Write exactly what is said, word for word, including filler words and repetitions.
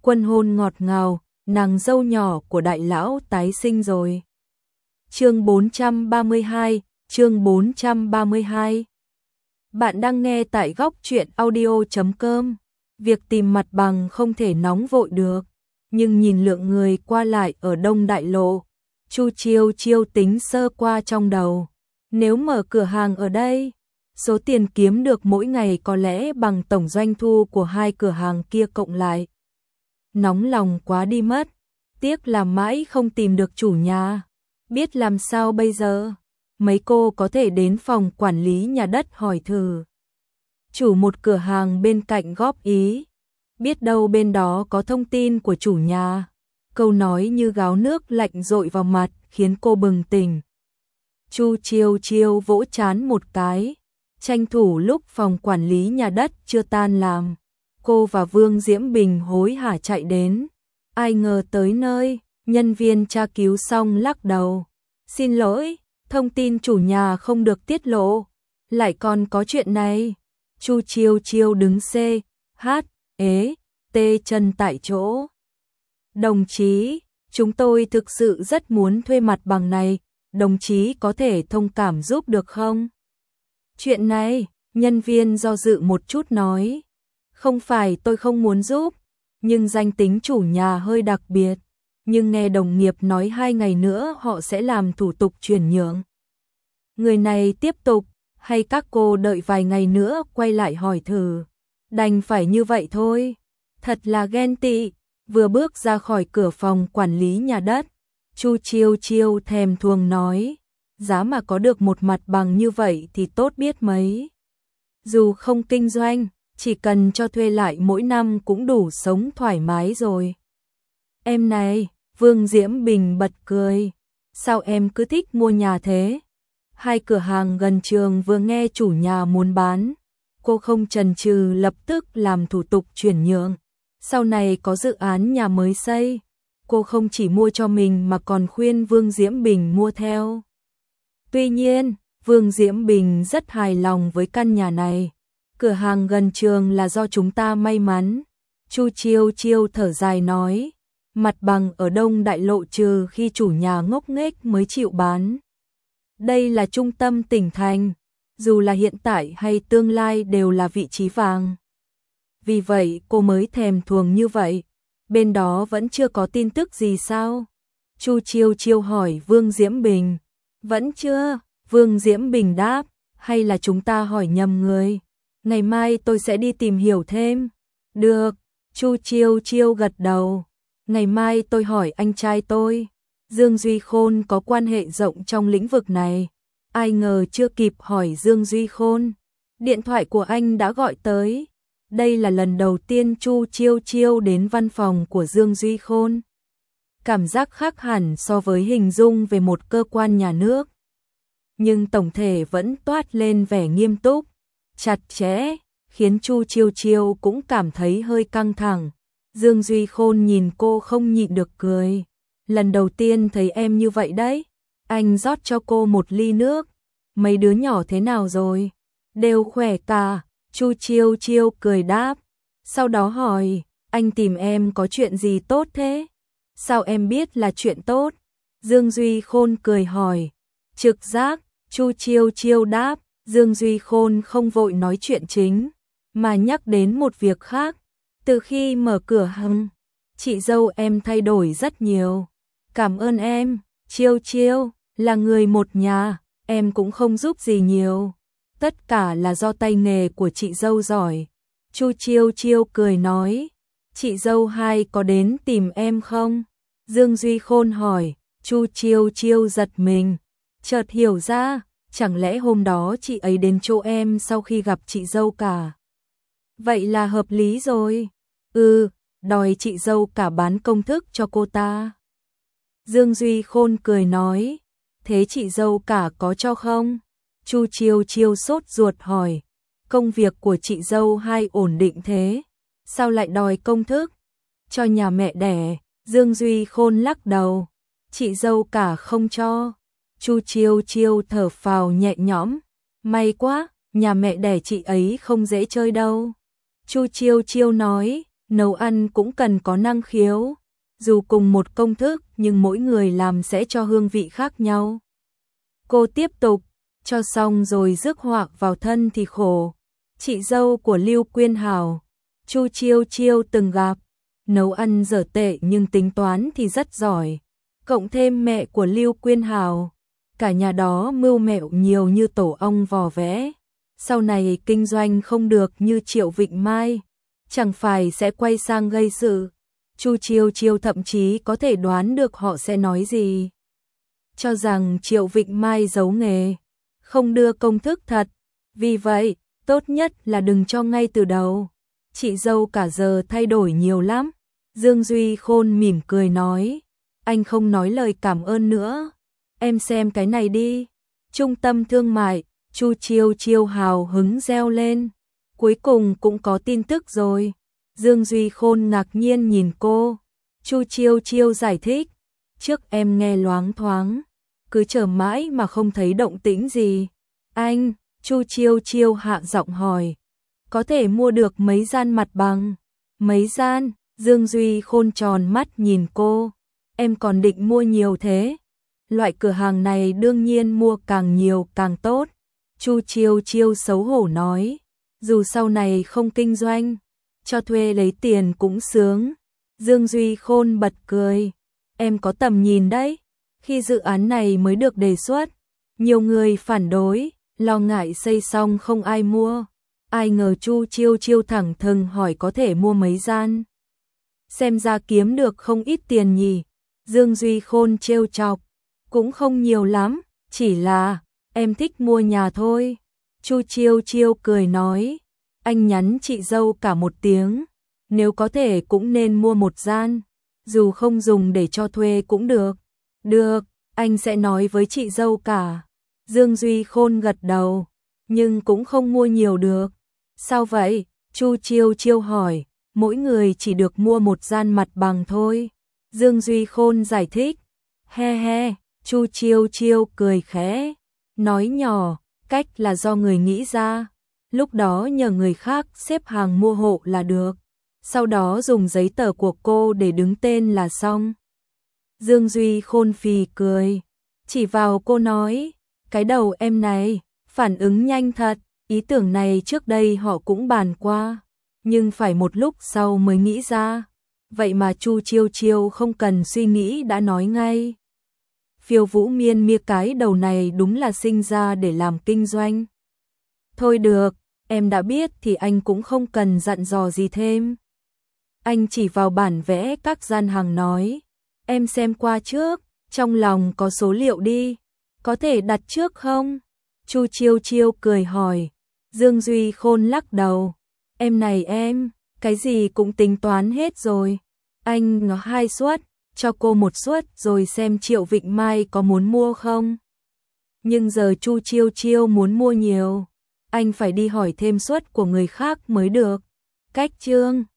Quân hôn ngọt ngào, nàng dâu nhỏ của đại lão tái sinh rồi. Chương bốn trăm ba mươi hai, chương bốn trăm ba mươi hai. Bạn đang nghe tại góc truyện audio chấm com. Việc tìm mặt bằng không thể nóng vội được, nhưng nhìn lượng người qua lại ở Đông Đại Lộ, Chu Chiêu Chiêu tính sơ qua trong đầu. Nếu mở cửa hàng ở đây, số tiền kiếm được mỗi ngày có lẽ bằng tổng doanh thu của hai cửa hàng kia cộng lại. Nóng lòng quá đi mất, tiếc là mãi không tìm được chủ nhà. Biết làm sao bây giờ? Mấy cô có thể đến phòng quản lý nhà đất hỏi thử. Chủ một cửa hàng bên cạnh góp ý. Biết đâu bên đó có thông tin của chủ nhà. Câu nói như gáo nước lạnh dội vào mặt khiến cô bừng tỉnh. Chu Chiêu Chiêu vỗ trán một cái. Tranh thủ lúc phòng quản lý nhà đất chưa tan làm, cô và Vương Diễm Bình hối hả chạy đến. Ai ngờ tới nơi, nhân viên tra cứu xong lắc đầu. Xin lỗi, thông tin chủ nhà không được tiết lộ. Lại còn có chuyện này. Chu Chiêu Chiêu đứng C, H, ế, T chân tại chỗ. Đồng chí, chúng tôi thực sự rất muốn thuê mặt bằng này. Đồng chí có thể thông cảm giúp được không? Chuyện này, nhân viên do dự một chút nói. Không phải tôi không muốn giúp, nhưng danh tính chủ nhà hơi đặc biệt. Nhưng nghe đồng nghiệp nói hai ngày nữa họ sẽ làm thủ tục chuyển nhượng. Người này tiếp tục, hay các cô đợi vài ngày nữa quay lại hỏi thử. Đành phải như vậy thôi. Thật là ghen tị. Vừa bước ra khỏi cửa phòng quản lý nhà đất, Chu Chiêu Chiêu thèm thuồng nói. Giá mà có được một mặt bằng như vậy thì tốt biết mấy. Dù không kinh doanh, chỉ cần cho thuê lại mỗi năm cũng đủ sống thoải mái rồi. Em này, Vương Diễm Bình bật cười. Sao em cứ thích mua nhà thế? Hai cửa hàng gần trường vừa nghe chủ nhà muốn bán. Cô không chần chừ lập tức làm thủ tục chuyển nhượng. Sau này có dự án nhà mới xây, cô không chỉ mua cho mình mà còn khuyên Vương Diễm Bình mua theo. Tuy nhiên, Vương Diễm Bình rất hài lòng với căn nhà này. Cửa hàng gần trường là do chúng ta may mắn. Chu Chiêu Chiêu thở dài nói. Mặt bằng ở Đông Đại Lộ trừ khi chủ nhà ngốc nghếch mới chịu bán. Đây là trung tâm tỉnh thành, dù là hiện tại hay tương lai đều là vị trí vàng. Vì vậy cô mới thèm thuồng như vậy. Bên đó vẫn chưa có tin tức gì sao? Chu Chiêu Chiêu hỏi Vương Diễm Bình. Vẫn chưa, Vương Diễm Bình đáp, hay là chúng ta hỏi nhầm người? Ngày mai tôi sẽ đi tìm hiểu thêm. Được, Chu Chiêu Chiêu gật đầu. Ngày mai tôi hỏi anh trai tôi. Dương Duy Khôn có quan hệ rộng trong lĩnh vực này. Ai ngờ chưa kịp hỏi Dương Duy Khôn, điện thoại của anh đã gọi tới. Đây là lần đầu tiên Chu Chiêu Chiêu đến văn phòng của Dương Duy Khôn. Cảm giác khác hẳn so với hình dung về một cơ quan nhà nước. Nhưng tổng thể vẫn toát lên vẻ nghiêm túc, chặt chẽ, khiến Chu Chiêu Chiêu cũng cảm thấy hơi căng thẳng. Dương Duy Khôn nhìn cô không nhịn được cười. Lần đầu tiên thấy em như vậy đấy. Anh rót cho cô một ly nước. Mấy đứa nhỏ thế nào rồi? Đều khỏe cả. Chu Chiêu Chiêu cười đáp. Sau đó hỏi, anh tìm em có chuyện gì tốt thế? Sao em biết là chuyện tốt? Dương Duy Khôn cười hỏi. Trực giác, Chu Chiêu Chiêu đáp. Dương Duy Khôn không vội nói chuyện chính, mà nhắc đến một việc khác. Từ khi mở cửa hàng, chị dâu em thay đổi rất nhiều. Cảm ơn em, Chiêu Chiêu, là người một nhà, em cũng không giúp gì nhiều. Tất cả là do tay nghề của chị dâu giỏi. Chu Chiêu Chiêu cười nói. Chị dâu hai có đến tìm em không? Dương Duy Khôn hỏi. Chu Chiêu Chiêu giật mình, chợt hiểu ra, chẳng lẽ hôm đó chị ấy đến chỗ em sau khi gặp chị dâu cả? Vậy là hợp lý rồi. Ừ, đòi chị dâu cả bán công thức cho cô ta. Dương Duy Khôn cười nói. Thế chị dâu cả có cho không? Chu Chiêu Chiêu sốt ruột hỏi. Công việc của chị dâu hai ổn định thế, sao lại đòi công thức? Cho nhà mẹ đẻ. Dương Duy Khôn lắc đầu. Chị dâu cả không cho. Chu Chiêu Chiêu thở phào nhẹ nhõm. May quá, nhà mẹ đẻ chị ấy không dễ chơi đâu. Chu Chiêu Chiêu nói. nấu ăn cũng cần có năng khiếu. Dù cùng một công thức nhưng mỗi người làm sẽ cho hương vị khác nhau. Cô tiếp tục, cho xong rồi rước họa vào thân thì khổ. Chị dâu của Lưu Quyên Hảo, Chu Chiêu Chiêu từng gặp, nấu ăn dở tệ nhưng tính toán thì rất giỏi. Cộng thêm mẹ của Lưu Quyên Hảo, cả nhà đó mưu mẹo nhiều như tổ ong vò vẽ. Sau này kinh doanh không được như Triệu Vịnh Mai, chẳng phải sẽ quay sang gây sự. Chu Chiêu Chiêu thậm chí có thể đoán được họ sẽ nói gì. Cho rằng Triệu Vịnh Mai giấu nghề, không đưa công thức thật. Vì vậy, tốt nhất là đừng cho ngay từ đầu. Chị dâu cả giờ thay đổi nhiều lắm. Dương Duy Khôn mỉm cười nói, anh không nói lời cảm ơn nữa. Em xem cái này đi. Trung tâm thương mại, Chu Chiêu Chiêu hào hứng reo lên. Cuối cùng cũng có tin tức rồi. Dương Duy Khôn ngạc nhiên nhìn cô. Chu Chiêu Chiêu giải thích, trước em nghe loáng thoáng, cứ chờ mãi mà không thấy động tĩnh gì. Anh, Chu Chiêu Chiêu hạ giọng hỏi, có thể mua được mấy gian mặt bằng? Mấy gian? Dương Duy Khôn tròn mắt nhìn cô. Em còn định mua nhiều thế? Loại cửa hàng này đương nhiên mua càng nhiều càng tốt. Chu Chiêu Chiêu xấu hổ nói, dù sau này không kinh doanh, cho thuê lấy tiền cũng sướng. Dương Duy Khôn bật cười, em có tầm nhìn đấy. Khi dự án này mới được đề xuất, nhiều người phản đối, lo ngại xây xong không ai mua. Ai ngờ Chu Chiêu Chiêu thẳng thừng hỏi có thể mua mấy gian. Xem ra kiếm được không ít tiền nhỉ. Dương Duy Khôn trêu chọc, cũng không nhiều lắm, chỉ là em thích mua nhà thôi. Chu Chiêu Chiêu cười nói, anh nhắn chị dâu cả một tiếng, nếu có thể cũng nên mua một gian, dù không dùng để cho thuê cũng được. Được, anh sẽ nói với chị dâu cả. Dương Duy Khôn gật đầu, nhưng cũng không mua nhiều được. Sao vậy? Chu Chiêu Chiêu hỏi, mỗi người chỉ được mua một gian mặt bằng thôi. Dương Duy Khôn giải thích, he he. Chu Chiêu Chiêu cười khẽ, nói nhỏ, cách là do người nghĩ ra. Lúc đó nhờ người khác xếp hàng mua hộ là được. Sau đó dùng giấy tờ của cô để đứng tên là xong. Dương Duy Khôn phì cười, chỉ vào cô nói, cái đầu em này, phản ứng nhanh thật. Ý tưởng này trước đây họ cũng bàn qua, nhưng phải một lúc sau mới nghĩ ra. Vậy mà Chu Chiêu Chiêu không cần suy nghĩ đã nói ngay. Phiêu Vũ Miên Mia cái đầu này đúng là sinh ra để làm kinh doanh. Thôi được, em đã biết thì anh cũng không cần dặn dò gì thêm. Anh chỉ vào bản vẽ các gian hàng nói, em xem qua trước, trong lòng có số liệu đi, có thể đặt trước không? Chu Chiêu Chiêu cười hỏi. Dương Duy Khôn lắc đầu, em này em, cái gì cũng tính toán hết rồi. Anh ngó hai suất, cho cô một suất rồi xem Triệu Vịnh Mai có muốn mua không. Nhưng giờ Chu Chiêu Chiêu muốn mua nhiều, anh phải đi hỏi thêm suất của người khác mới được. Cách chương